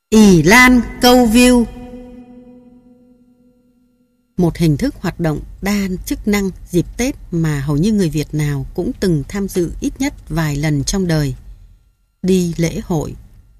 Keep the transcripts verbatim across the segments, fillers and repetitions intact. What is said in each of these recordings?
Ỷ Lan câu view, một hình thức hoạt động đa chức năng dịp Tết mà hầu như người Việt nào cũng từng tham dự ít nhất vài lần trong đời. Đi lễ hội.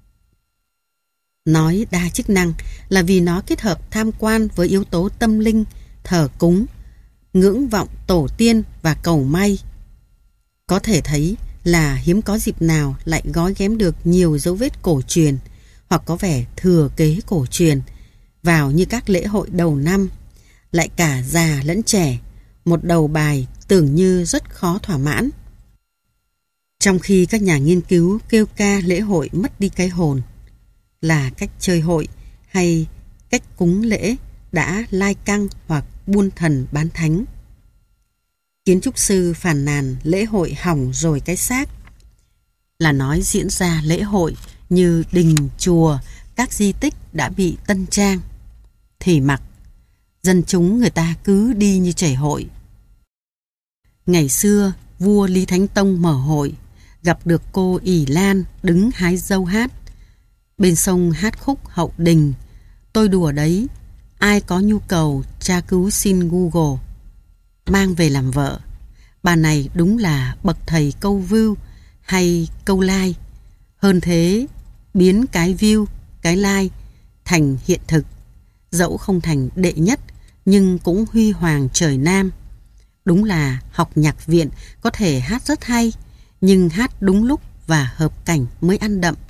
Nói đa chức năng là vì nó kết hợp tham quan với yếu tố tâm linh, thờ cúng, ngưỡng vọng tổ tiên và cầu may. Có thể thấy là hiếm có dịp nào lại gói ghém được nhiều dấu vết cổ truyền hoặc có vẻ thừa kế cổ truyền vào như các lễ hội đầu năm, lại cả già lẫn trẻ, một đầu bài tưởng như rất khó thỏa mãn. Trong khi các nhà nghiên cứu kêu ca lễ hội mất đi cái hồn, là cách chơi hội hay cách cúng lễ đã lai căng hoặc buôn thần bán thánh. Kiến trúc sư phàn nàn lễ hội hỏng rồi cái xác, là nói diễn ra lễ hội như đình, chùa, các di tích đã bị tân trang. Thì mặc, dân chúng người ta cứ đi như chảy hội. Ngày xưa, vua Lý Thánh Tông mở hội, gặp được cô Ỷ Lan đứng hái dâu hát. Bên sông hát khúc hậu đình, tôi đùa đấy, ai có nhu cầu tra cứu xin Google. Mang về làm vợ. Bà này đúng là bậc thầy câu view hay câu like. Hơn thế, biến cái view, cái like thành hiện thực. Dẫu không thành đệ nhất, nhưng cũng huy hoàng trời Nam. Đúng là học nhạc viện có thể hát rất hay, nhưng hát đúng lúc và hợp cảnh mới ăn đậm.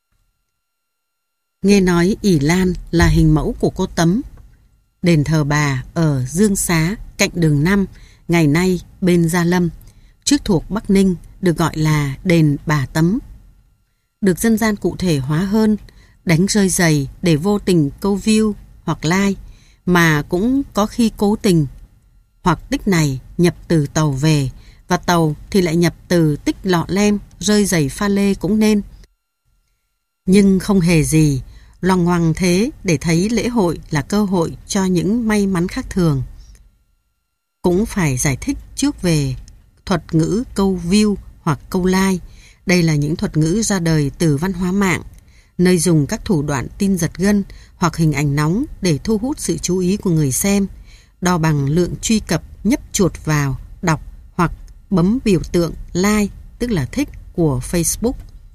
Nghe nói Ỷ Lan là hình mẫu của cô Tấm. Đền thờ bà ở Dương Xá cạnh đường năm, ngày nay bên Gia Lâm, trước thuộc Bắc Ninh, được gọi là đền Bà Tấm. Được dân gian cụ thể hóa hơn, đánh rơi giày để vô tình câu view hoặc like, mà cũng có khi cố tình. Hoặc tích này nhập từ tàu về, và tàu thì lại nhập từ tích lọ lem, rơi giày pha lê cũng nên. Nhưng không hề gì, loằng ngoằng thế để thấy lễ hội là cơ hội cho những may mắn khác thường. Cũng phải giải thích trước về thuật ngữ câu view hoặc câu like. Đây là những thuật ngữ ra đời từ văn hóa mạng, nơi dùng các thủ đoạn tin giật gân hoặc hình ảnh nóng để thu hút sự chú ý của người xem, đo bằng lượng truy cập nhấp chuột vào, đọc hoặc bấm biểu tượng like, tức là thích của Facebook.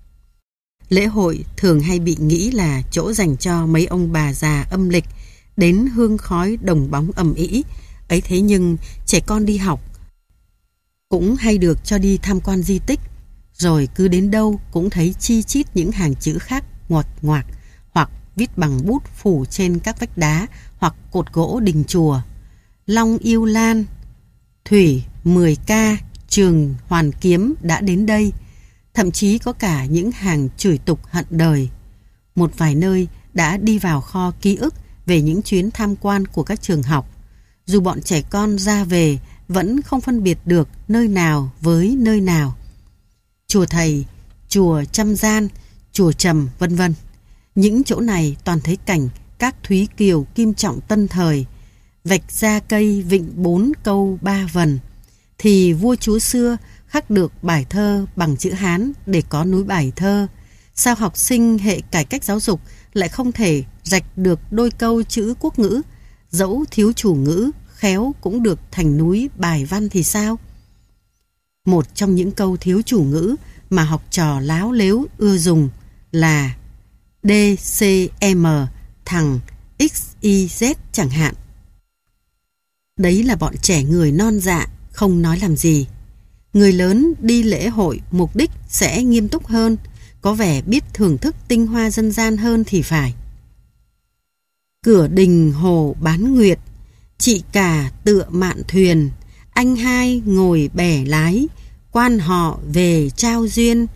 Lễ hội thường hay bị nghĩ là chỗ dành cho mấy ông bà già âm lịch đến hương khói đồng bóng ầm ĩ. Ấy thế nhưng trẻ con đi học cũng hay được cho đi tham quan di tích, rồi cứ đến đâu cũng thấy chi chít những hàng chữ khác ngoặt ngoạc hoặc viết bằng bút phủ trên các vách đá hoặc cột gỗ đình chùa. Long yêu Lan, Thủy mười K, Trường Hoàn Kiếm đã đến đây. Thậm chí có cả những hàng chửi tục hận đời. Một vài nơi đã đi vào kho ký ức về những chuyến tham quan của các trường học. Dù bọn trẻ con ra về vẫn không phân biệt được nơi nào với nơi nào. Chùa Thầy, chùa Trăm Gian, chùa Trầm vân vân. Những chỗ này toàn thấy cảnh các Thúy Kiều Kim Trọng tân thời, vạch ra cây vịnh bốn câu ba vần. Thì vua chúa xưa khắc được bài thơ bằng chữ Hán để có núi bài thơ. Sao học sinh hệ cải cách giáo dục lại không thể rạch được đôi câu chữ quốc ngữ, dẫu thiếu chủ ngữ, khéo cũng được thành núi bài văn thì sao? Một trong những câu thiếu chủ ngữ mà học trò láo lếu ưa dùng là đê xê em thằng ích y dét chẳng hạn. Đấy là bọn trẻ người non dạ, không nói làm gì. Người lớn đi lễ hội mục đích sẽ nghiêm túc hơn, có vẻ biết thưởng thức tinh hoa dân gian hơn thì phải. Cửa đình hồ bán nguyệt, chị cả tựa mạn thuyền, anh hai ngồi bè lái, quan họ về trao duyên.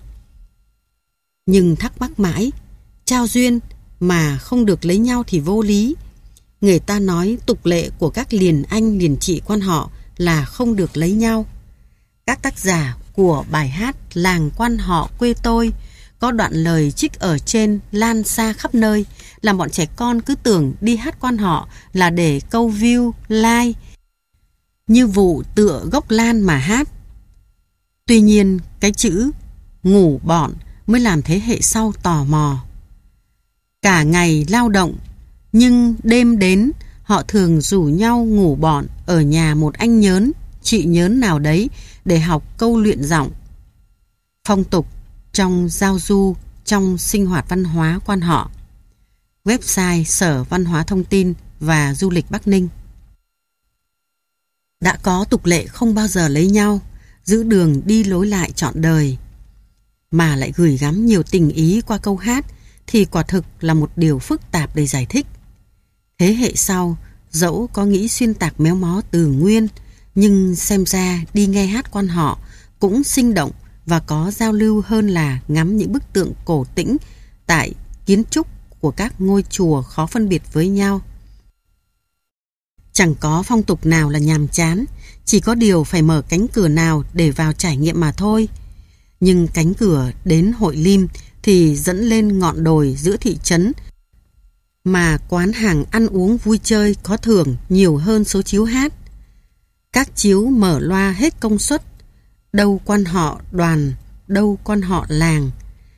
Nhưng thắc mắc mãi, trao duyên mà không được lấy nhau thì vô lý. Người ta nói tục lệ của các liền anh liền chị quan họ là không được lấy nhau. Các tác giả của bài hát Làng Quan Họ Quê Tôi có đoạn lời trích ở trên lan xa khắp nơi, làm bọn trẻ con cứ tưởng đi hát quan họ là để câu view, like, như vụ tựa gốc lan mà hát. Tuy nhiên, cái chữ ngủ bọn mới làm thế hệ sau tò mò. Cả ngày lao động, nhưng đêm đến họ thường rủ nhau ngủ bọn ở nhà một anh nhớn, chị nhớn nào đấy để học câu luyện giọng. Phong tục trong giao du, trong sinh hoạt văn hóa quan họ. Website Sở Văn hóa Thông tin và Du lịch Bắc Ninh. Đã có tục lệ không bao giờ lấy nhau, giữ đường đi lối lại trọn đời, mà lại gửi gắm nhiều tình ý qua câu hát thì quả thực là một điều phức tạp để giải thích. Thế hệ sau, dẫu có nghĩ xuyên tạc méo mó từ nguyên, nhưng xem ra đi nghe hát quan họ cũng sinh động và có giao lưu hơn là ngắm những bức tượng cổ tĩnh tại kiến trúc của các ngôi chùa khó phân biệt với nhau. Chẳng có phong tục nào là nhàm chán, chỉ có điều phải mở cánh cửa nào để vào trải nghiệm mà thôi. Nhưng cánh cửa đến Hội Lim thì dẫn lên ngọn đồi giữa thị trấn, mà quán hàng ăn uống vui chơi có thưởng nhiều hơn số chiếu hát. Các chiếu mở loa hết công suất, đâu quan họ đoàn, đâu quan họ làng.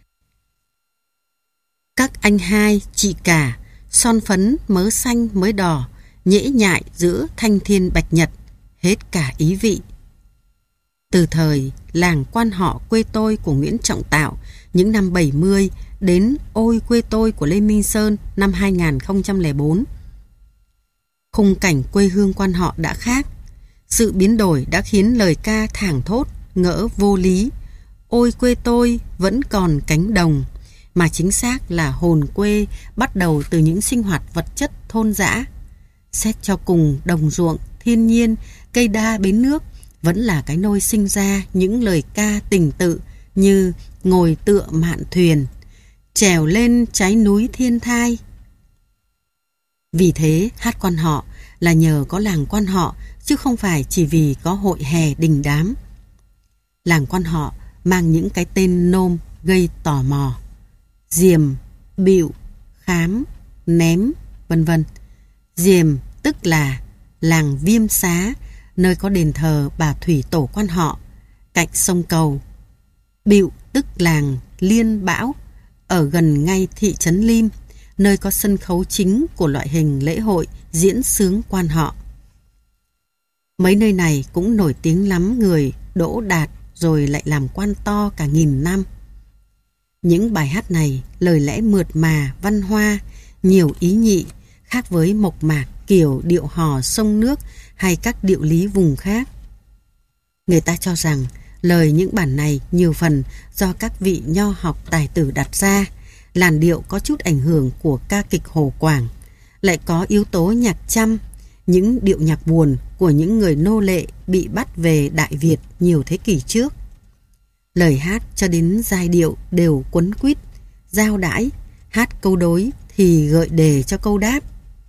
Các anh hai, chị cả, son phấn, mớ xanh, mới đỏ, nhễ nhại giữa thanh thiên bạch nhật, hết cả ý vị. Từ thời làng quan họ quê tôi của Nguyễn Trọng Tạo những năm bảy mươi đến Ôi quê tôi của Lê Minh Sơn năm hai nghìn không trăm lẻ bốn. Khung cảnh quê hương quan họ đã khác. Sự biến đổi đã khiến lời ca thảng thốt, ngỡ vô lý. Ôi quê tôi vẫn còn cánh đồng, mà chính xác là hồn quê bắt đầu từ những sinh hoạt vật chất thôn dã. Xét cho cùng, đồng ruộng, thiên nhiên, cây đa bến nước vẫn là cái nôi sinh ra những lời ca tình tự như ngồi tựa mạn thuyền, trèo lên trái núi thiên thai. Vì thế hát quan họ là nhờ có làng quan họ, chứ không phải chỉ vì có hội hè đình đám. Làng quan họ mang những cái tên nôm gây tò mò: Diềm, Bịu, Khám, Ném, vân vân. Diềm tức là làng Viêm Xá, nơi có đền thờ bà thủy tổ quan họ, cạnh sông Cầu. Bịu tức làng Liên Bão, ở gần ngay thị trấn Lim, nơi có sân khấu chính của loại hình lễ hội diễn xướng quan họ. Mấy nơi này cũng nổi tiếng lắm người đỗ đạt rồi lại làm quan to cả nghìn năm. Những bài hát này lời lẽ mượt mà, văn hoa, nhiều ý nhị, khác với mộc mạc kiểu điệu hò sông nước hay các điệu lý vùng khác. Người ta cho rằng lời những bản này nhiều phần do các vị nho học tài tử đặt ra, làn điệu có chút ảnh hưởng của ca kịch Hồ Quảng, lại có yếu tố nhạc trăm, những điệu nhạc buồn của những người nô lệ bị bắt về Đại Việt nhiều thế kỷ trước. Lời hát cho đến giai điệu đều quấn quýt, giao đãi, hát câu đối thì gợi đề cho câu đáp.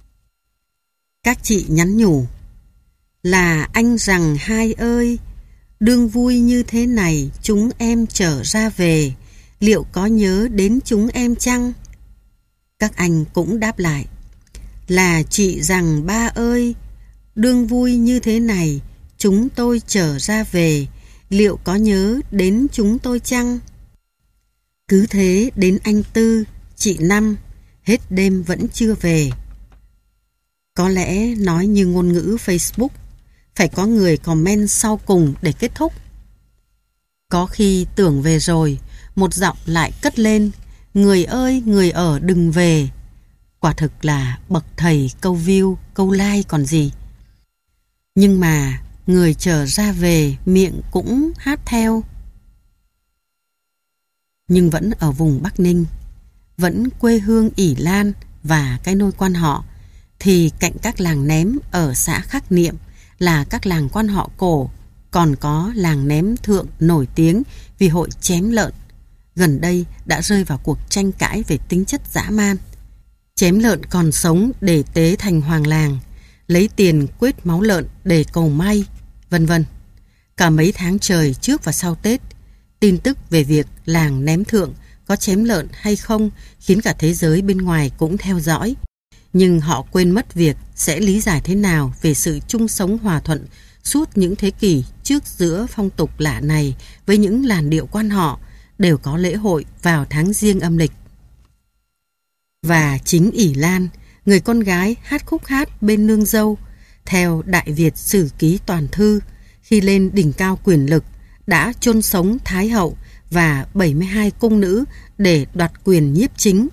Các chị nhắn nhủ: là anh rằng hai ơi, đương vui như thế này chúng em trở ra về, liệu có nhớ đến chúng em chăng? Các anh cũng đáp lại: là chị rằng ba ơi, đương vui như thế này chúng tôi trở ra về, liệu có nhớ đến chúng tôi chăng? Cứ thế đến anh Tư, chị Năm, hết đêm vẫn chưa về. Có lẽ nói như ngôn ngữ Facebook, phải có người comment sau cùng để kết thúc. Có khi tưởng về rồi, một giọng lại cất lên: người ơi, người ở đừng về. Quả thực là bậc thầy câu view, câu like còn gì. Nhưng mà người trở ra về miệng cũng hát theo. Nhưng vẫn ở vùng Bắc Ninh, vẫn quê hương ỷ lan và cái nôi quan họ, thì cạnh các làng ném ở xã Khắc Niệm là các làng quan họ cổ, còn có làng ném thượng nổi tiếng vì hội chém lợn. Gần đây đã rơi vào cuộc tranh cãi về tính chất dã man. Chém lợn còn sống để tế thành hoàng làng, lấy tiền quết máu lợn để cầu may, vân vân. Cả mấy tháng trời trước và sau Tết, tin tức về việc làng ném thượng có chém lợn hay không khiến cả thế giới bên ngoài cũng theo dõi. Nhưng họ quên mất việc sẽ lý giải thế nào về sự chung sống hòa thuận suốt những thế kỷ trước giữa phong tục lạ này với những làn điệu quan họ đều có lễ hội vào tháng Giêng âm lịch. Và chính ỷ Lan, người con gái hát khúc hát bên nương dâu, theo Đại Việt Sử Ký Toàn Thư, khi lên đỉnh cao quyền lực, đã chôn sống Thái hậu và bảy mươi hai cung nữ để đoạt quyền nhiếp chính.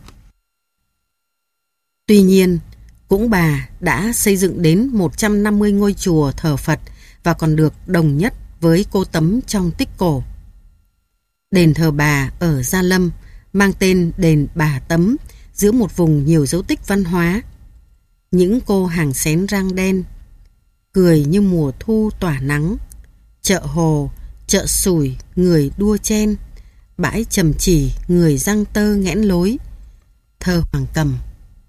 Tuy nhiên, cũng bà đã xây dựng đến một trăm năm mươi ngôi chùa thờ Phật và còn được đồng nhất với cô Tấm trong tích cổ. Đền thờ bà ở Gia Lâm mang tên đền Bà Tấm, giữa một vùng nhiều dấu tích văn hóa. Những cô hàng xén răng đen, cười như mùa thu tỏa nắng, chợ hồ, chợ sủi, người đua chen, bãi trầm chỉ, người răng tơ nghẽn lối, thơ Hoàng Cầm.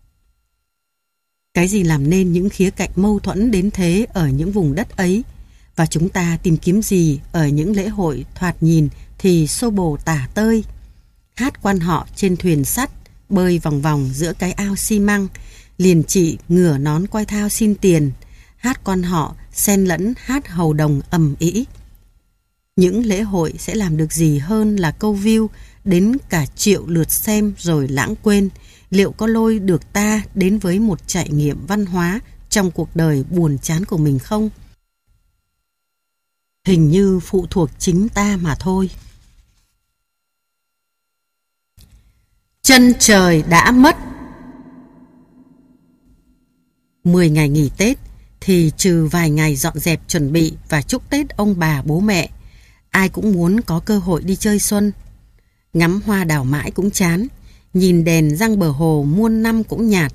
Cái gì làm nên những khía cạnh mâu thuẫn đến thế ở những vùng đất ấy, và chúng ta tìm kiếm gì ở những lễ hội thoạt nhìn thì xô bồ tả tơi? Hát quan họ trên thuyền sắt, bơi vòng vòng giữa cái ao xi măng, liền trị ngửa nón quay thao xin tiền, hát quan họ xen lẫn hát hầu đồng ầm ĩ. Những lễ hội sẽ làm được gì hơn là câu view đến cả triệu lượt xem rồi lãng quên, liệu có lôi được ta đến với một trải nghiệm văn hóa trong cuộc đời buồn chán của mình không? Hình như phụ thuộc chính ta mà thôi. Chân trời đã mất. Mười ngày nghỉ Tết thì trừ vài ngày dọn dẹp chuẩn bị và chúc Tết ông bà bố mẹ, ai cũng muốn có cơ hội đi chơi xuân. Ngắm hoa đào mãi cũng chán, nhìn đèn răng bờ hồ muôn năm cũng nhạt.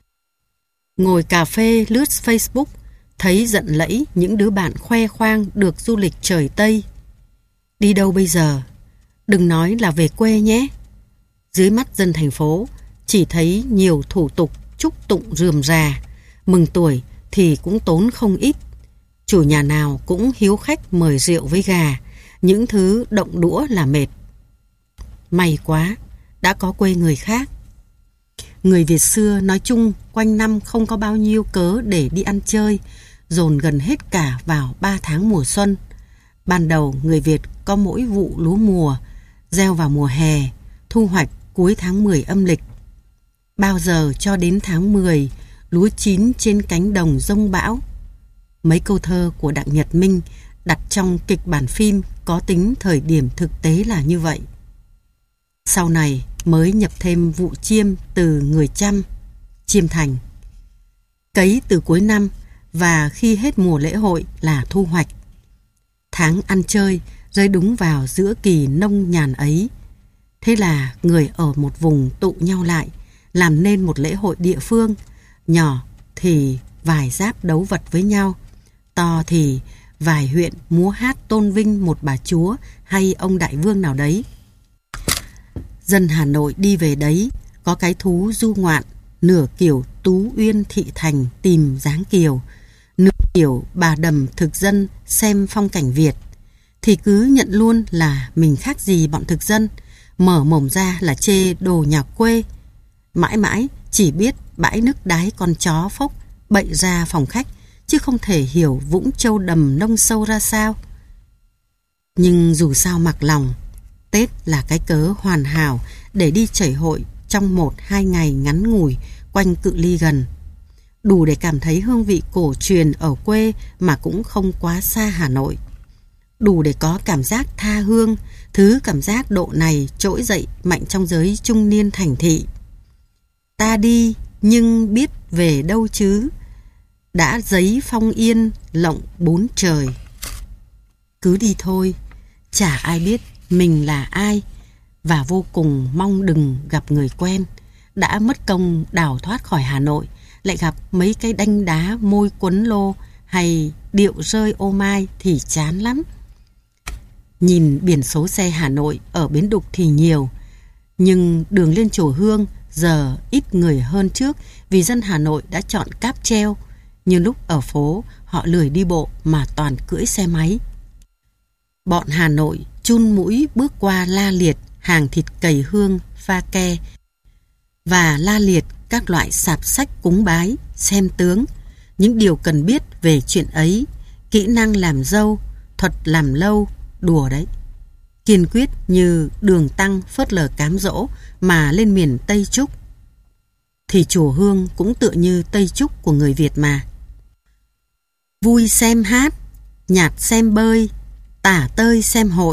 Ngồi cà phê lướt Facebook, thấy giận lẫy những đứa bạn khoe khoang được du lịch trời Tây. Đi đâu bây giờ? Đừng nói là về quê nhé. Dưới mắt dân thành phố, chỉ thấy nhiều thủ tục chúc tụng rườm rà, mừng tuổi thì cũng tốn không ít. Chủ nhà nào cũng hiếu khách mời rượu với gà, những thứ động đũa là mệt. May quá, đã có quê người khác. Người Việt xưa nói chung quanh năm không có bao nhiêu cớ để đi ăn chơi, dồn gần hết cả vào ba tháng mùa xuân. Ban đầu người Việt có mỗi vụ lúa mùa, gieo vào mùa hè, thu hoạch cuối tháng mười âm lịch. Bao giờ cho đến tháng mười, lúa chín trên cánh đồng giông bão. Mấy câu thơ của Đặng Nhật Minh đặt trong kịch bản phim có tính thời điểm thực tế là như vậy. Sau này mới nhập thêm vụ chiêm từ người Chăm, chiêm thành. Cấy từ cuối năm và khi hết mùa lễ hội là thu hoạch. Tháng ăn chơi rơi đúng vào giữa kỳ nông nhàn ấy. Thế là người ở một vùng tụ nhau lại, làm nên một lễ hội địa phương. Nhỏ thì vài giáp đấu vật với nhau, to thì vài huyện múa hát tôn vinh một bà chúa hay ông đại vương nào đấy. Dân Hà Nội đi về đấy, có cái thú du ngoạn, nửa kiểu Tú Uyên thị thành tìm dáng kiều, nửa kiểu bà đầm thực dân xem phong cảnh Việt, thì cứ nhận luôn là mình khác gì bọn thực dân, mở mồm ra là chê đồ nhà quê. Mãi mãi chỉ biết bãi nước đái con chó phốc bậy ra phòng khách, chứ không thể hiểu Vũng Châu đầm nông sâu ra sao. Nhưng dù sao mặc lòng, Tết là cái cớ hoàn hảo để đi chảy hội trong một hai ngày ngắn ngủi quanh cự ly gần. Đủ để cảm thấy hương vị cổ truyền ở quê mà cũng không quá xa Hà Nội. Đủ để có cảm giác tha hương, thứ cảm giác độ này trỗi dậy mạnh trong giới trung niên thành thị. Ta đi nhưng biết về đâu chứ, đã giấy phong yên lộng bốn trời. Cứ đi thôi, chả ai biết mình là ai, và vô cùng mong đừng gặp người quen. Đã mất công đào thoát khỏi Hà Nội, lại gặp mấy cái đanh đá môi quấn lô hay điệu rơi ô mai thì chán lắm. Nhìn biển số xe Hà Nội ở Bến Đục thì nhiều, nhưng đường lên Chùa Hương giờ ít người hơn trước vì dân Hà Nội đã chọn cáp treo. Như lúc ở phố, họ lười đi bộ mà toàn cưỡi xe máy. Bọn Hà Nội chun mũi bước qua la liệt hàng thịt cầy hương, pha ke và la liệt các loại sạp sách cúng bái, xem tướng, những điều cần biết về chuyện ấy, kỹ năng làm dâu, thuật làm lâu, đùa đấy. Kiên quyết như Đường Tăng phớt lờ cám dỗ mà lên miền Tây Trúc. thì chùa Hương cũng tựa như Tây Trúc của người Việt mà. Vui xem hát, nhạt xem bơi, tả tơi xem hội.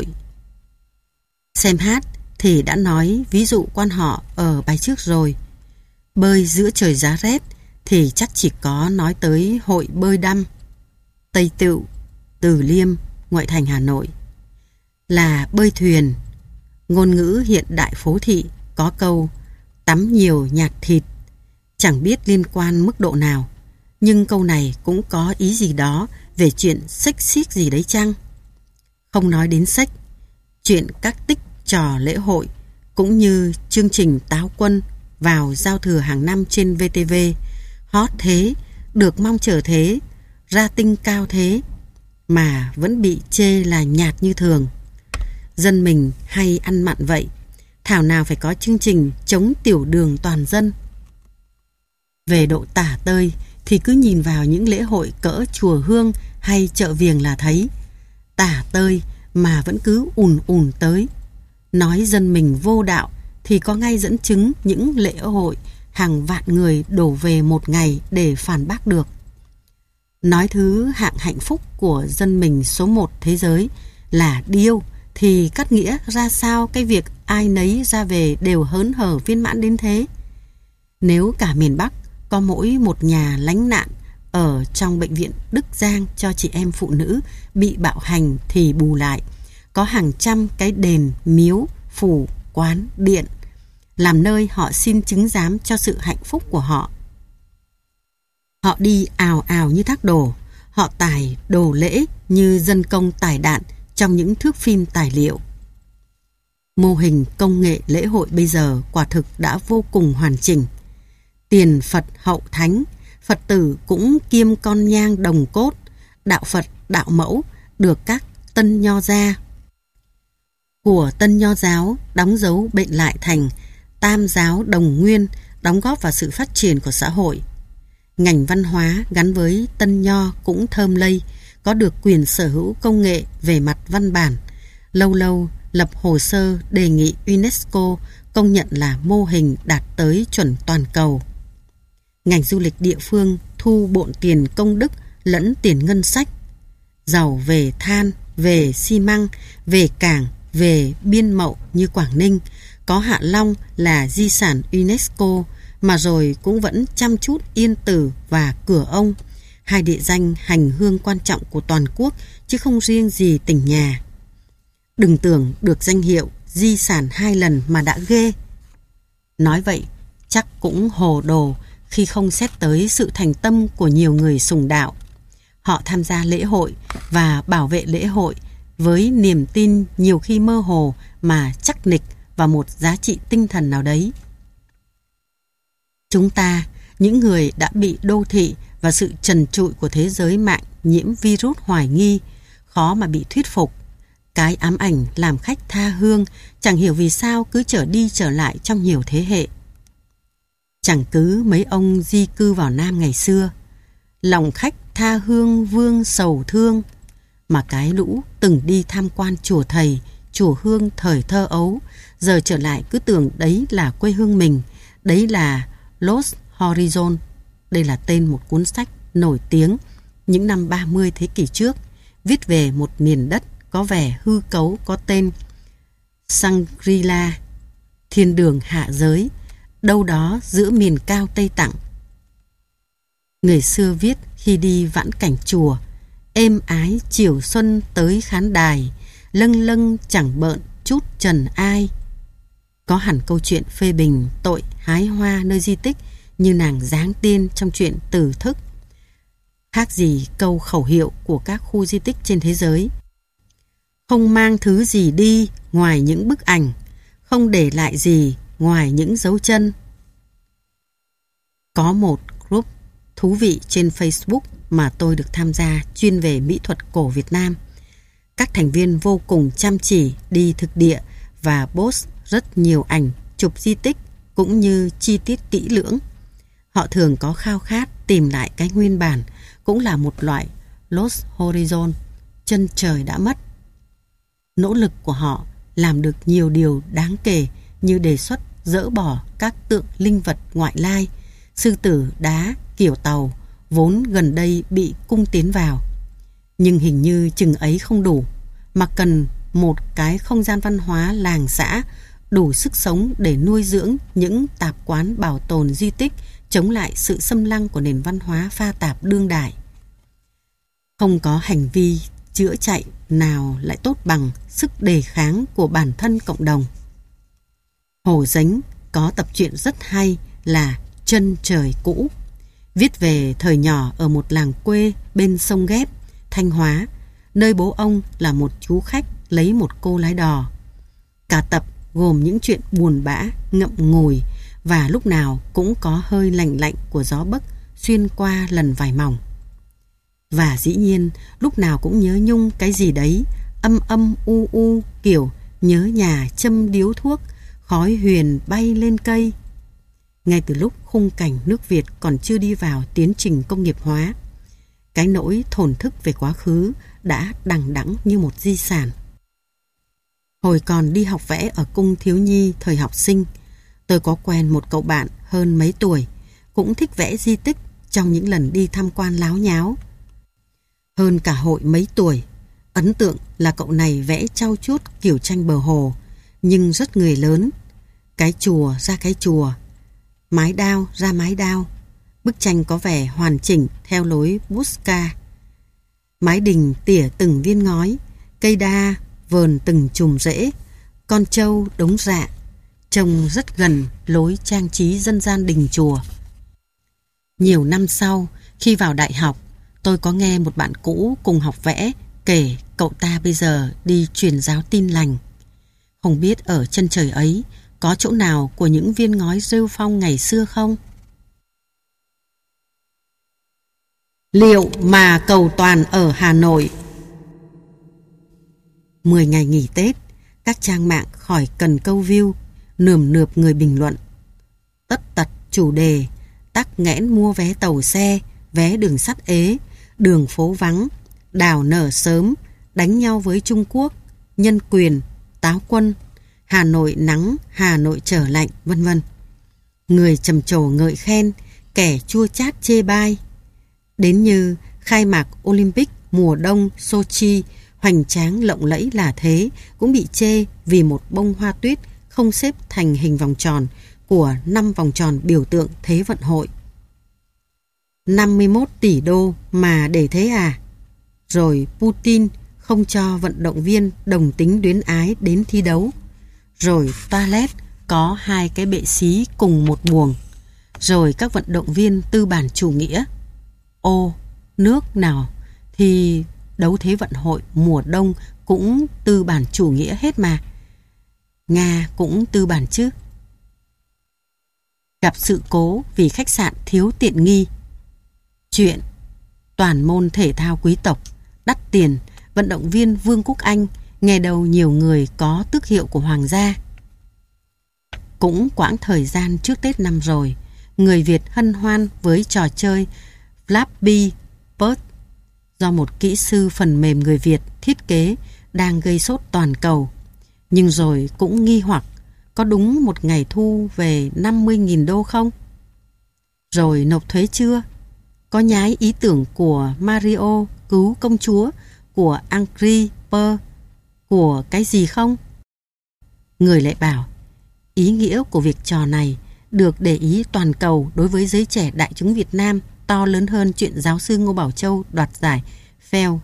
Xem hát thì đã nói ví dụ quan họ ở bài trước rồi. Bơi giữa trời giá rét thì chắc chỉ có nói tới hội bơi đăm, Tây Tựu, Từ Liêm, ngoại thành Hà Nội. Là bơi thuyền. Ngôn ngữ hiện đại phố thị có câu tắm nhiều nhạt thịt, chẳng biết liên quan mức độ nào, nhưng câu này cũng có ý gì đó về chuyện xếch xiếc gì đấy chăng? Không nói đến xếch, chuyện các tích trò lễ hội cũng như chương trình táo quân vào giao thừa hàng năm trên vê tê vê, hot thế, được mong chờ thế, ra tinh cao thế, mà vẫn bị chê là nhạt như thường. Dân mình hay ăn mặn vậy, thảo nào phải có chương trình chống tiểu đường toàn dân. Về độ tả tơi thì cứ nhìn vào những lễ hội cỡ chùa Hương hay chợ Viềng là thấy. Tả tơi mà vẫn cứ ùn ùn tới. Nói dân mình vô đạo thì có ngay dẫn chứng những lễ hội hàng vạn người đổ về một ngày để phản bác được. Nói thứ hạng hạnh phúc của dân mình số một thế giới là điêu thì cắt nghĩa ra sao cái việc ai nấy ra về đều hớn hở viên mãn đến thế. Nếu cả miền Bắc có mỗi một nhà lánh nạn ở trong bệnh viện Đức Giang cho chị em phụ nữ bị bạo hành thì bù lại có hàng trăm cái đền, miếu, phủ, quán, điện làm nơi họ xin chứng giám cho sự hạnh phúc của họ. Họ đi ào ào như thác đổ, họ tải đồ lễ như dân công tải đạn trong những thước phim tài liệu. Mô hình công nghệ lễ hội bây giờ quả thực đã vô cùng hoàn chỉnh. Tiền Phật hậu thánh, Phật tử cũng kiêm con nhang đồng cốt, đạo Phật, đạo mẫu được các tân nho gia của tân nho giáo đóng dấu bệnh lại thành tam giáo đồng nguyên, đóng góp vào sự phát triển của xã hội. Ngành văn hóa gắn với tân nho cũng thơm lây, có được quyền sở hữu công nghệ về mặt văn bản, lâu lâu lập hồ sơ đề nghị UNESCO công nhận là mô hình đạt tới chuẩn toàn cầu. Ngành du lịch địa phương thu bộn tiền công đức lẫn tiền ngân sách, giàu về than, về xi măng, về cảng, về biên mậu như Quảng Ninh, có Hạ Long là di sản UNESCO mà rồi cũng vẫn chăm chút Yên Tử và Cửa Ông, hai địa danh hành hương quan trọng của toàn quốc chứ không riêng gì tỉnh nhà. Đừng tưởng được danh hiệu di sản hai lần mà đã ghê. Nói vậy chắc cũng hồ đồ khi không xét tới sự thành tâm của nhiều người sùng đạo. Họ tham gia lễ hội và bảo vệ lễ hội với niềm tin nhiều khi mơ hồ mà chắc nịch vào một giá trị tinh thần nào đấy. Chúng ta, những người đã bị đô thị và sự trần trụi của thế giới mạng nhiễm virus hoài nghi, khó mà bị thuyết phục. Cái ám ảnh làm khách tha hương chẳng hiểu vì sao cứ trở đi trở lại trong nhiều thế hệ. Chẳng cứ mấy ông di cư vào Nam ngày xưa, lòng khách tha hương vương sầu thương, mà cái lũ từng đi tham quan chùa Thầy, chùa Hương thời thơ ấu, giờ trở lại cứ tưởng đấy là quê hương mình, đấy là Lost Horizon. Đây là tên một cuốn sách nổi tiếng những năm ba mươi thế kỷ trước, viết về một miền đất có vẻ hư cấu có tên Shangri-La, thiên đường hạ giới, đâu đó giữa miền cao Tây Tạng. Người xưa viết khi đi vãn cảnh chùa, êm ái chiều xuân tới khán đài, lâng lâng chẳng bợn chút trần ai. Có hẳn câu chuyện phê bình tội hái hoa nơi di tích như nàng giáng tiên trong chuyện Tử Thức. Khác gì câu khẩu hiệu của các khu di tích trên thế giới: không mang thứ gì đi ngoài những bức ảnh, không để lại gì ngoài những dấu chân. Có một group thú vị trên Facebook mà tôi được tham gia chuyên về mỹ thuật cổ Việt Nam. Các thành viên vô cùng chăm chỉ đi thực địa và post rất nhiều ảnh chụp di tích cũng như chi tiết kỹ lưỡng. Họ thường có khao khát tìm lại cái nguyên bản, cũng là một loại Lost Horizon, chân trời đã mất. Nỗ lực của họ làm được nhiều điều đáng kể như đề xuất dỡ bỏ các tượng linh vật ngoại lai, sư tử, đá, kiểu tàu vốn gần đây bị cung tiến vào. Nhưng hình như chừng ấy không đủ, mà cần một cái không gian văn hóa làng xã đủ sức sống để nuôi dưỡng những tạp quán bảo tồn di tích, chống lại sự xâm lăng của nền văn hóa pha tạp đương đại. Không có hành vi chữa chạy nào lại tốt bằng sức đề kháng của bản thân cộng đồng. Hồ Dính có tập truyện rất hay là Chân trời cũ, viết về thời nhỏ ở một làng quê bên sông Ghép, Thanh Hóa, nơi bố ông là một chú khách lấy một cô lái đò. Cả tập gồm những chuyện buồn bã, ngậm ngùi và lúc nào cũng có hơi lạnh lạnh của gió bấc xuyên qua lần vải mỏng. Và dĩ nhiên lúc nào cũng nhớ nhung cái gì đấy, âm âm u u, kiểu nhớ nhà châm điếu thuốc, khói huyền bay lên cây. Ngay từ lúc khung cảnh nước Việt còn chưa đi vào tiến trình công nghiệp hóa, cái nỗi thổn thức về quá khứ đã đằng đẵng như một di sản. Hồi còn đi học vẽ ở cung thiếu nhi thời học sinh, tôi có quen một cậu bạn hơn mấy tuổi, cũng thích vẽ di tích trong những lần đi tham quan láo nháo. Hơn cả Hội mấy tuổi, ấn tượng là cậu này vẽ trau chuốt kiểu tranh bờ hồ, nhưng rất người lớn. Cái chùa ra cái chùa, mái đao ra mái đao. Bức tranh có vẻ hoàn chỉnh theo lối Busca. Mái đình tỉa từng viên ngói, cây đa vờn từng chùm rễ, con trâu đống rạ, trông rất gần lối trang trí dân gian đình chùa. Nhiều năm sau, khi vào đại học, tôi có nghe một bạn cũ cùng học vẽ kể cậu ta bây giờ đi truyền giáo Tin Lành. Không biết ở chân trời ấy có chỗ nào của những viên ngói rêu phong ngày xưa không? Liệu mà cầu toàn ở Hà Nội? Mười ngày nghỉ Tết, các trang mạng khỏi cần câu view, nườm nượp người bình luận. Tất tật chủ đề, tắc nghẽn mua vé tàu xe, vé đường sắt ế, đường phố vắng, đào nở sớm, đánh nhau với Trung Quốc, nhân quyền, táo quân, Hà Nội nắng, Hà Nội trở lạnh, vân vân. Người trầm trồ ngợi khen, kẻ chua chát chê bai. Đến như khai mạc Olympic mùa đông Sochi hoành tráng lộng lẫy là thế cũng bị chê vì một bông hoa tuyết không xếp thành hình vòng tròn của năm vòng tròn biểu tượng Thế vận hội. năm mươi mốt tỷ đô mà để thế à? Rồi Putin không cho vận động viên đồng tính luyến ái đến thi đấu. Rồi toilet có hai cái bệ xí cùng một buồng. Rồi các vận động viên tư bản chủ nghĩa. Ô, nước nào thì đấu Thế vận hội mùa đông cũng tư bản chủ nghĩa hết mà. Nga cũng tư bản chứ. Gặp sự cố vì khách sạn thiếu tiện nghi. Chuyện toàn môn thể thao quý tộc, đắt tiền, vận động viên Vương Quốc Anh, nghe đầu nhiều người có tước hiệu của hoàng gia. Cũng quãng thời gian trước Tết năm rồi, người Việt hân hoan với trò chơi Flappy Bird do một kỹ sư phần mềm người Việt thiết kế đang gây sốt toàn cầu. Nhưng rồi cũng nghi hoặc có đúng một ngày thu về năm mươi nghìn đô không? Rồi nộp thuế chưa? Có nhái ý tưởng của Mario cứu công chúa, của Angry Bird, của cái gì không? Người lại bảo ý nghĩa của việc trò này được để ý toàn cầu đối với giới trẻ đại chúng Việt Nam to lớn hơn chuyện giáo sư Ngô Bảo Châu đoạt giải Phèo.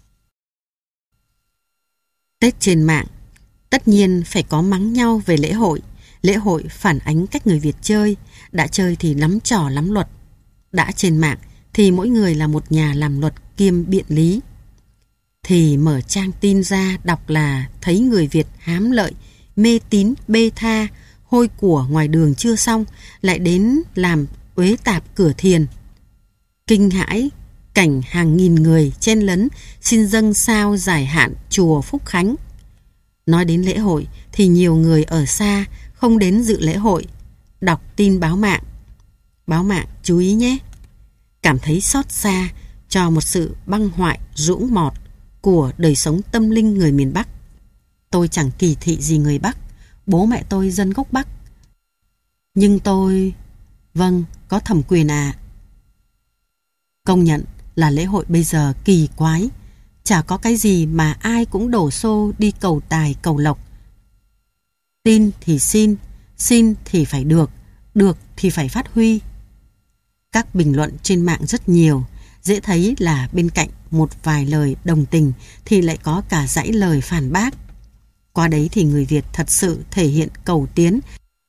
Tết trên mạng, tất nhiên phải có mắng nhau về lễ hội. Lễ hội phản ánh cách người Việt chơi, đã chơi thì lắm trò lắm luật. Đã trên mạng thì mỗi người là một nhà làm luật kiêm biện lý. Thì mở trang tin ra đọc là thấy người Việt hám lợi, mê tín, bê tha, hôi của ngoài đường chưa xong, lại đến làm uế tạp cửa thiền. Kinh hãi cảnh hàng nghìn người chen lấn xin dâng sao giải hạn chùa Phúc Khánh. Nói đến lễ hội thì nhiều người ở xa không đến dự lễ hội, đọc tin báo mạng. Báo mạng chú ý nhé. Cảm thấy xót xa cho một sự băng hoại rũng mọt của đời sống tâm linh người miền Bắc. Tôi chẳng kỳ thị gì người Bắc, bố mẹ tôi dân gốc Bắc. Nhưng tôi Vâng, có thẩm quyền à. Công nhận là lễ hội bây giờ kỳ quái. Chả có cái gì mà ai cũng đổ xô đi cầu tài cầu lộc. Tin thì xin, xin thì phải được, được thì phải phát huy. Các bình luận trên mạng rất nhiều, dễ thấy là bên cạnh một vài lời đồng tình thì lại có cả dãy lời phản bác. Qua đấy thì người Việt thật sự thể hiện cầu tiến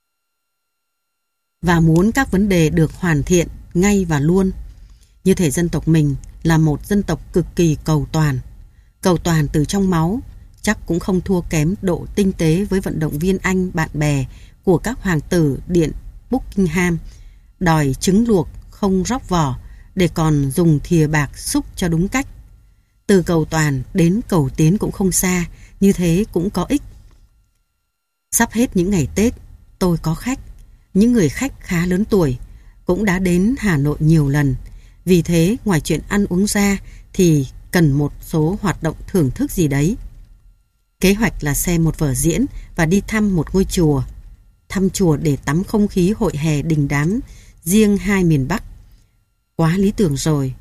và muốn các vấn đề được hoàn thiện ngay và luôn. Như thể dân tộc mình là một dân tộc cực kỳ cầu toàn. Cầu toàn từ trong máu, chắc cũng không thua kém độ tinh tế với vận động viên Anh bạn bè của các hoàng tử điện Buckingham, đòi trứng luộc không róc vỏ để còn dùng thìa bạc xúc cho đúng cách. Từ cầu toàn đến cầu tiến cũng không xa, như thế cũng có ích. Sắp hết những ngày Tết, tôi có khách. Những người khách khá lớn tuổi cũng đã đến Hà Nội nhiều lần. Vì thế ngoài chuyện ăn uống ra thì cần một số hoạt động thưởng thức gì đấy. Kế hoạch là xem một vở diễn và đi thăm một ngôi chùa. Thăm chùa để tắm không khí hội hè đình đám riêng hai miền Bắc. Quá lý tưởng rồi.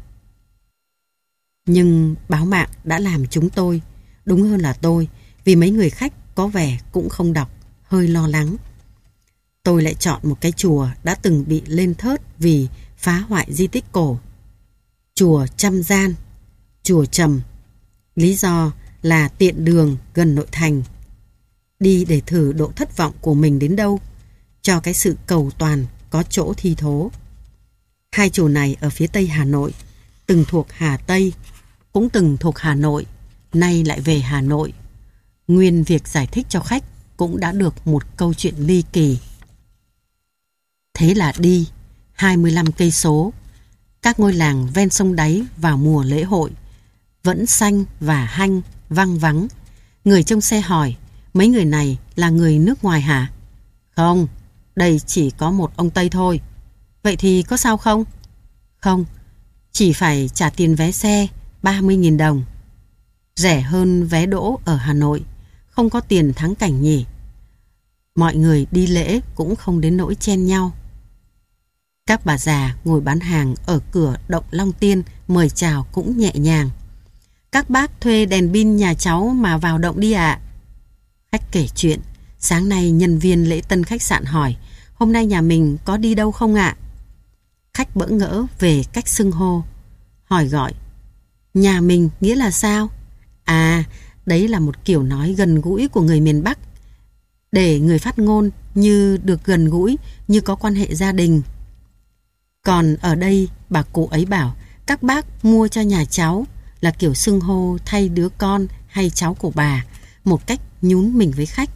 Nhưng báo mạng đã làm chúng tôi, đúng hơn là tôi, vì mấy người khách có vẻ cũng không đọc, hơi lo lắng. Tôi lại chọn một cái chùa đã từng bị lên thớt vì phá hoại di tích cổ. Chùa Trăm Gian, chùa Trầm. Lý do là tiện đường gần nội thành. Đi để thử độ thất vọng của mình đến đâu, cho cái sự cầu toàn có chỗ thi thố. Hai chùa này ở phía tây Hà Nội, từng thuộc Hà Tây, cũng từng thuộc Hà Nội, nay lại về Hà Nội. Nguyên việc giải thích cho khách cũng đã được một câu chuyện ly kỳ. Thế là đi hai mươi lăm cây số, các ngôi làng ven sông đáy vào mùa lễ hội vẫn xanh và hanh, vắng vắng. Người trông xe hỏi, mấy người này là người nước ngoài hả? Không, đây chỉ có một ông Tây thôi. Vậy thì có sao không? Không, chỉ phải trả tiền vé xe ba mươi nghìn đồng. Rẻ hơn vé đỗ ở Hà Nội, không có tiền thắng cảnh nhỉ. Mọi người đi lễ cũng không đến nỗi chen nhau. Các bà già ngồi bán hàng ở cửa động Long Tiên mời chào cũng nhẹ nhàng. Các bác thuê đèn pin nhà cháu mà vào động đi ạ. Khách kể chuyện, sáng nay nhân viên lễ tân khách sạn hỏi, hôm nay nhà mình có đi đâu không ạ? Khách bỡ ngỡ về cách xưng hô, hỏi gọi, nhà mình nghĩa là sao? À, đấy là một kiểu nói gần gũi của người miền Bắc, để người phát ngôn như được gần gũi, như có quan hệ gia đình. Còn ở đây bà cụ ấy bảo các bác mua cho nhà cháu là kiểu xưng hô thay đứa con hay cháu của bà, một cách nhún mình với khách.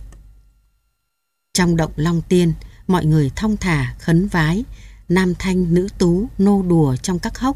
Trong động Long Tiên, mọi người thong thả khấn vái, nam thanh nữ tú nô đùa trong các hốc.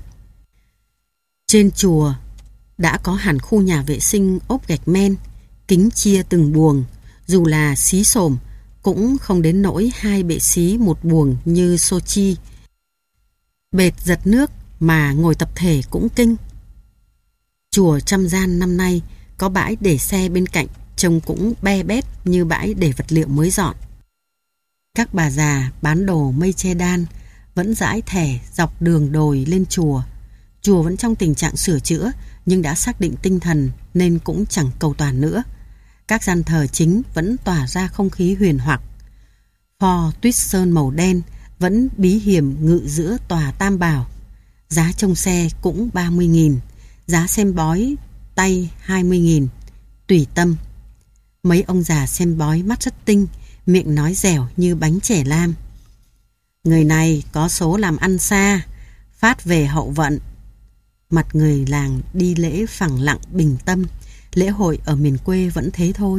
Trên chùa đã có hẳn khu nhà vệ sinh ốp gạch men, kính chia từng buồng, dù là xí xồm cũng không đến nỗi hai bệ xí một buồng như Sochi. Bệt giật nước mà ngồi tập thể cũng kinh. Chùa Trăm Gian năm nay có bãi để xe bên cạnh, trông cũng be bét như bãi để vật liệu mới dọn. Các bà già bán đồ mây che đan vẫn dãi thẻ dọc đường đồi lên chùa. Chùa vẫn trong tình trạng sửa chữa nhưng đã xác định tinh thần nên cũng chẳng cầu toàn nữa. Các gian thờ chính vẫn tỏa ra không khí huyền hoặc. Pho tuyết sơn màu đen vẫn bí hiểm ngự giữa tòa Tam Bảo. Giá trông xe cũng ba mươi nghìn, giá xem bói tay hai mươi nghìn, tùy tâm. Mấy ông già xem bói mắt rất tinh, miệng nói dẻo như bánh trẻ lam. Người này có số làm ăn xa, phát về hậu vận. Mặt người làng đi lễ phẳng lặng bình tâm, lễ hội ở miền quê vẫn thế thôi.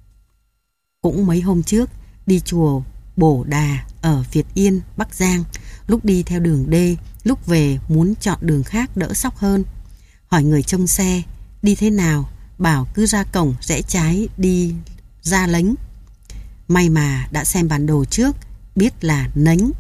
Cũng mấy hôm trước, đi chùa Bổ Đà ở Việt Yên, Bắc Giang, lúc đi theo đường D, lúc về muốn chọn đường khác đỡ sóc hơn. Hỏi người trông xe, đi thế nào, bảo cứ ra cổng rẽ trái đi ra Lánh. May mà đã xem bản đồ trước, biết là Nánh.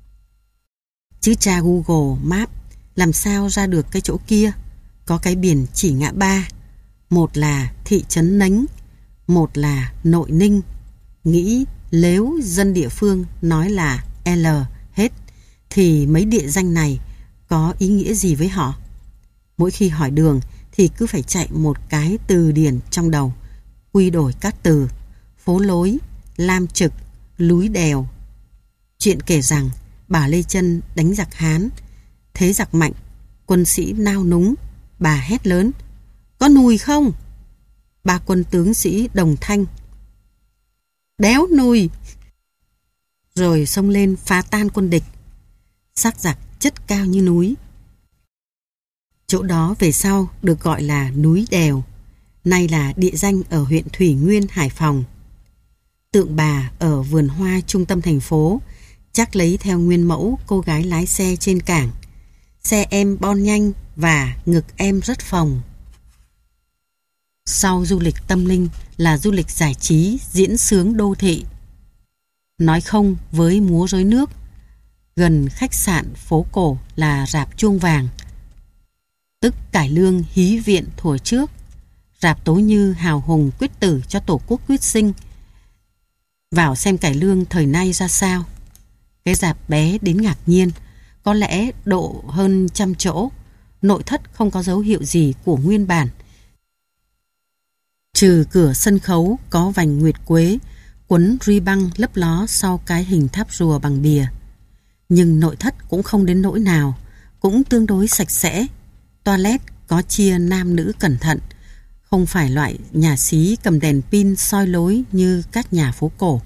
Chứ tra Google Maps làm sao ra được cái chỗ kia. Có cái biển chỉ ngã ba, một là thị trấn Nánh, một là Nội Ninh. Nghĩ nếu dân địa phương nói là L hết thì mấy địa danh này có ý nghĩa gì với họ? Mỗi khi hỏi đường thì cứ phải chạy một cái từ điển trong đầu, quy đổi các từ: phố lối, lam trực, núi đèo. Chuyện kể rằng bà Lê Chân đánh giặc Hán, thế giặc mạnh, quân sĩ nao núng, bà hét lớn: "Có nùi không?" Ba quân tướng sĩ đồng thanh: "Đéo nùi!" Rồi xông lên phá tan quân địch. Xác giặc chất cao như núi. Chỗ đó về sau được gọi là núi đèo, nay là địa danh ở huyện Thủy Nguyên, Hải Phòng. Tượng bà ở vườn hoa trung tâm thành phố, chắc lấy theo nguyên mẫu cô gái lái xe trên cảng. Xe em bon nhanh và ngực em rất phồng. Sau du lịch tâm linh là du lịch giải trí, diễn xướng đô thị. Nói không với múa rối nước. Gần khách sạn phố cổ là rạp Chuông Vàng, tức cải lương hí viện thuở trước. Rạp Tố Như hào hùng quyết tử cho tổ quốc quyết sinh. Vào xem cải lương thời nay ra sao. Cái rạp bé đến ngạc nhiên, có lẽ độ hơn trăm chỗ, nội thất không có dấu hiệu gì của nguyên bản. Trừ cửa sân khấu có vành nguyệt quế, quấn ruy băng lấp ló sau cái hình tháp rùa bằng bìa. Nhưng nội thất cũng không đến nỗi nào, cũng tương đối sạch sẽ. Toilet có chia nam nữ cẩn thận, không phải loại nhà xí cầm đèn pin soi lối như các nhà phố cổ.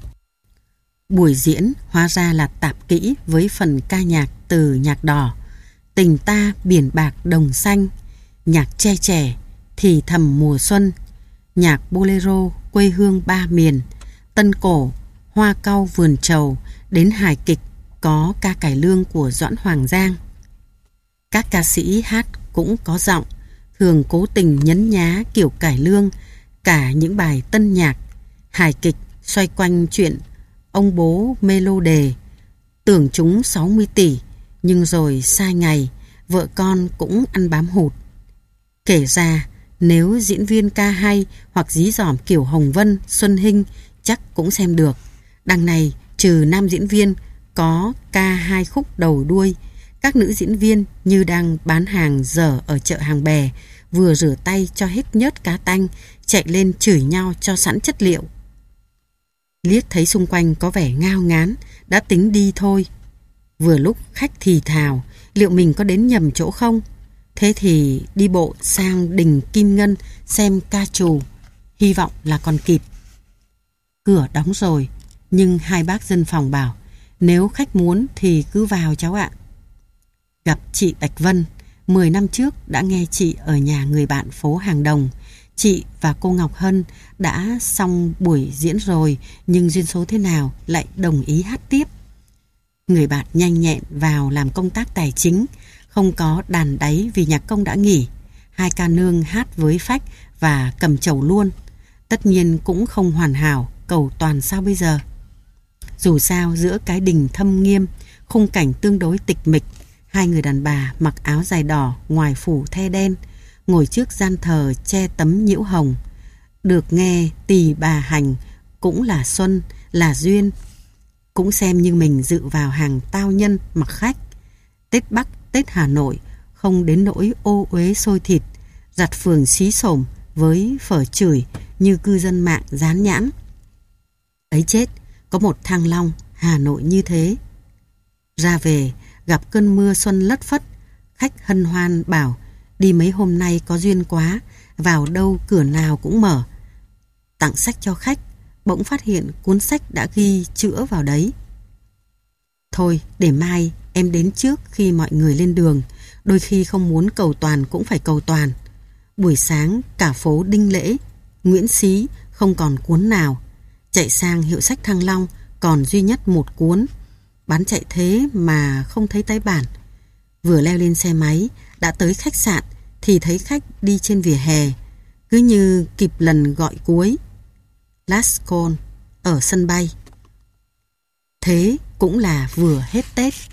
Buổi diễn hóa ra là tạp kỹ với phần ca nhạc từ nhạc đỏ, tình ta biển bạc đồng xanh, nhạc che trẻ, thì thầm mùa xuân, nhạc bolero quê hương ba miền, tân cổ, hoa cau vườn trầu, đến hài kịch có ca cải lương của Doãn Hoàng Giang. Các ca sĩ hát cũng có giọng, thường cố tình nhấn nhá kiểu cải lương, cả những bài tân nhạc. Hài kịch xoay quanh chuyện ông bố mê lô đề, tưởng chúng sáu mươi tỷ, nhưng rồi sai ngày, vợ con cũng ăn bám hụt. Kể ra, nếu diễn viên ca hay hoặc dí dỏm kiểu Hồng Vân, Xuân Hinh chắc cũng xem được. Đằng này, trừ nam diễn viên có ca hai khúc đầu đuôi, các nữ diễn viên như đang bán hàng dở ở chợ Hàng Bè, vừa rửa tay cho hết nhớt cá tanh, chạy lên chửi nhau cho sẵn chất liệu. Liếc thấy xung quanh có vẻ ngao ngán, đã tính đi thôi. Vừa lúc khách thì thào, liệu mình có đến nhầm chỗ không? Thế thì đi bộ sang đình Kim Ngân xem ca trù, hy vọng là còn kịp. Cửa đóng rồi, nhưng hai bác dân phòng bảo, nếu khách muốn thì cứ vào cháu ạ. Gặp chị Bạch Vân, mười năm trước đã nghe chị ở nhà người bạn phố Hàng Đồng. Chị và cô Ngọc Hân đã xong buổi diễn rồi, nhưng duyên số thế nào lại đồng ý hát tiếp. Người bạn nhanh nhẹn vào làm công tác tài chính, không có đàn đáy vì nhạc công đã nghỉ. Hai ca nương hát với phách và cầm chầu luôn. Tất nhiên cũng không hoàn hảo, cầu toàn sao bây giờ. Dù sao giữa cái đình thâm nghiêm, khung cảnh tương đối tịch mịch, hai người đàn bà mặc áo dài đỏ ngoài phủ the đen, ngồi trước gian thờ che tấm nhiễu hồng. Được nghe tỳ bà hành cũng là xuân, là duyên. Cũng xem như mình dự vào hàng tao nhân mặc khách. Tết Bắc, Tết Hà Nội không đến nỗi ô uế sôi thịt, giặt phường xí xổm với phở chửi như cư dân mạng dán nhãn. Ấy chết, có một Thăng Long, Hà Nội như thế. Ra về, gặp cơn mưa xuân lất phất, khách hân hoan bảo đi mấy hôm nay có duyên quá, vào đâu cửa nào cũng mở. Tặng sách cho khách, bỗng phát hiện cuốn sách đã ghi chữa vào đấy. Thôi, để mai em đến trước khi mọi người lên đường, đôi khi không muốn cầu toàn cũng phải cầu toàn. Buổi sáng cả phố Đinh Lễ, Nguyễn Xí không còn cuốn nào. Chạy sang hiệu sách Thăng Long còn duy nhất một cuốn. Bán chạy thế mà không thấy tái bản. Vừa leo lên xe máy, đã tới khách sạn thì thấy khách đi trên vỉa hè, cứ như kịp lần gọi cuối. Last call ở sân bay. Thế cũng là vừa hết Tết.